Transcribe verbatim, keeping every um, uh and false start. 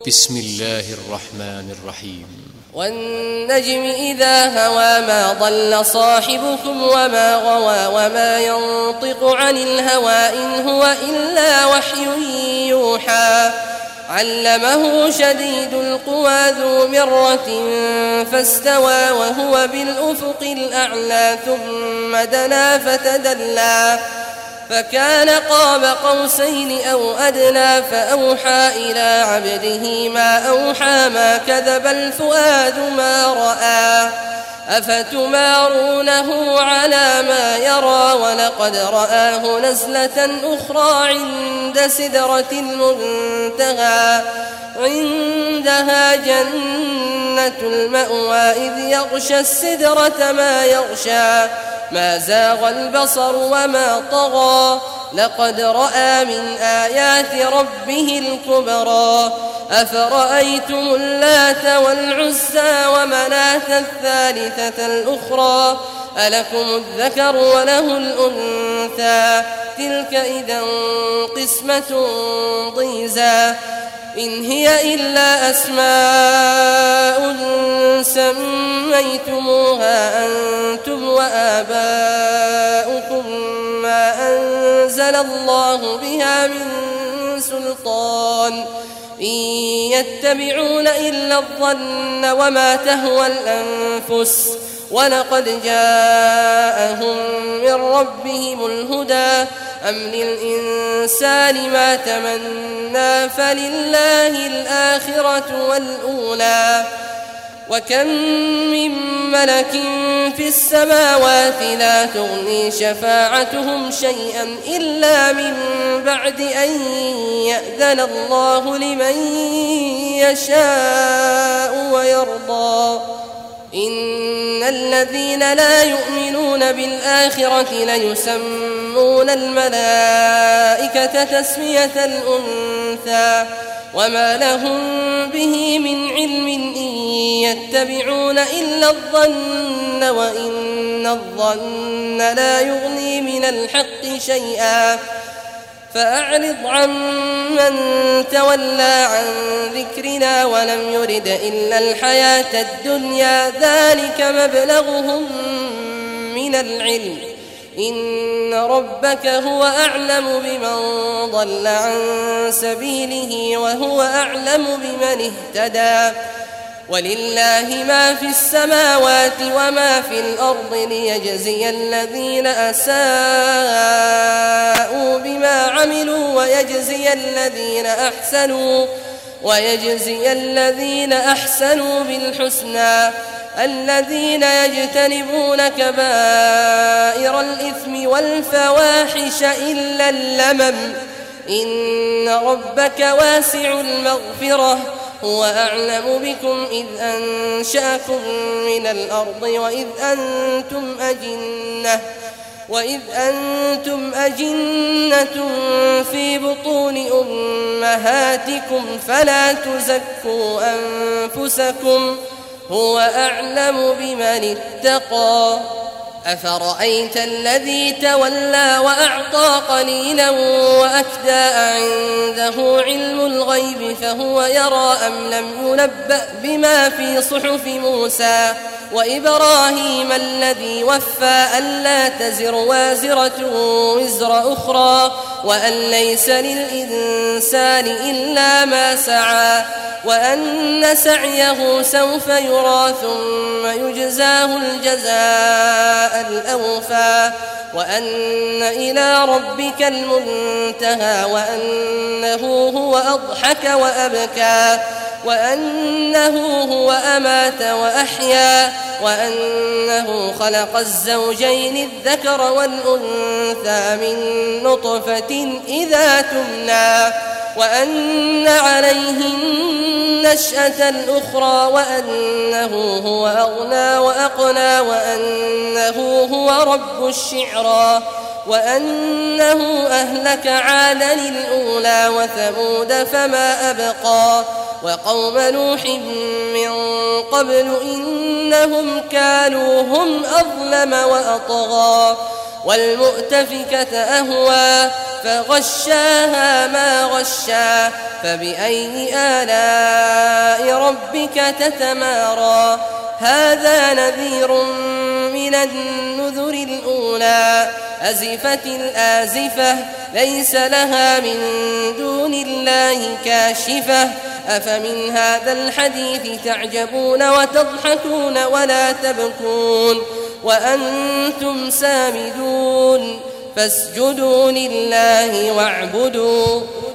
بسم الله الرحمن الرحيم. والنجم إذا هوى ما ضل صاحبكم وما غوى وما ينطق عن الهوى إن هو إلا وحي يوحى علمه شديد القوى ذو مرة فاستوى وهو بالأفق الأعلى ثم دنا فتدلى فكان قاب قوسين أو أدنى فأوحى إلى عبده ما أوحى ما كذب الفؤاد ما رأى أفتمارونه على ما يرى ولقد رآه نزلة أخرى عند سدرة المنتهى عندها جنة المأوى إذ يغشى السدرة ما يغشى ما زاغ البصر وما طغى لقد رأى من آيات ربه الكبرى أفرأيتم اللات والعزى ومناة الثالثة الأخرى ألكم الذكر وله الأنثى تلك إذا قسمة ضيزى إن هي إلا أسماء سميتموها أنتم وآباؤكم ما أنزل الله بها من سلطان إن يتبعون إلا الظن وما تهوى الأنفس ولقد جاءهم من ربهم الهدى أم للإنسان ما تمنى فلله الآخرة والأولى وكم من ملك في السماوات لا تغني شفاعتهم شيئا إلا من بعد أن يأذن الله لمن يشاء ويرضى إن الذين لا يؤمنون بالآخرة ليسمون الملائكة تسمية الأنثى وما لهم به من علم إن يتبعون إلا الظن وإن الظن لا يغني من الحق شيئا فأعرض عمن تولى عن ذكرنا ولم يرد إلا الحياة الدنيا ذلك مبلغهم من العلم إن ربك هو أعلم بمن ضل عن سبيله وهو أعلم بمن اهتدى ولله ما في السماوات وما في الأرض ليجزي الذين أساءوا بما عملوا ويجزي الذين أحسنوا ويجزي الذين أحسنوا بالحسنى الذين يجتنبون كبائر الإثم والفواحش إلا اللمم إن ربك واسع المغفرة هو أعلم بكم إذ أنشأكم من الأرض وإذ أنتم أجنة وإذ أنتم أجنة في بطون أمهاتكم فلا تزكوا أنفسكم هو أعلم بمن اتقى أفرأيت الذي تولى وأعطى قليلا وأكدى عنده علم الغيب فهو يرى أم لم ينبأ بما في صحف موسى وإبراهيم الذي وفى ألا تزر وازرة وزر أخرى وأن ليس للإنسان إلا ما سعى وأن سعيه سوف يرى ثم يجزاه الجزاء الأوفى وأن إلى ربك المنتهى وأنه هو أضحك وأبكى وأنه هو أمات وأحيا وأنه خلق الزوجين الذكر والأنثى من نطفة إذا تمنى وأن عليه النشأة الأخرى وأنه هو أغنى وأقنى وأنه هو رب الشعرى وأنه أهلك عادا الأولى وثمود فما أبقى وقوم نوح من قبل إنهم كانوا هم أظلم وأطغى والمؤتفكة أهوى فغشاها ما غشا فبأي آلاء ربك تتمارى هذا نذير من النذر الأولى أزفت الآزفة ليس لها من دون الله كاشفة أفمن هذا الحديث تعجبون وتضحكون ولا تبكون وأنتم سامدون فاسجدوا لله واعبدوا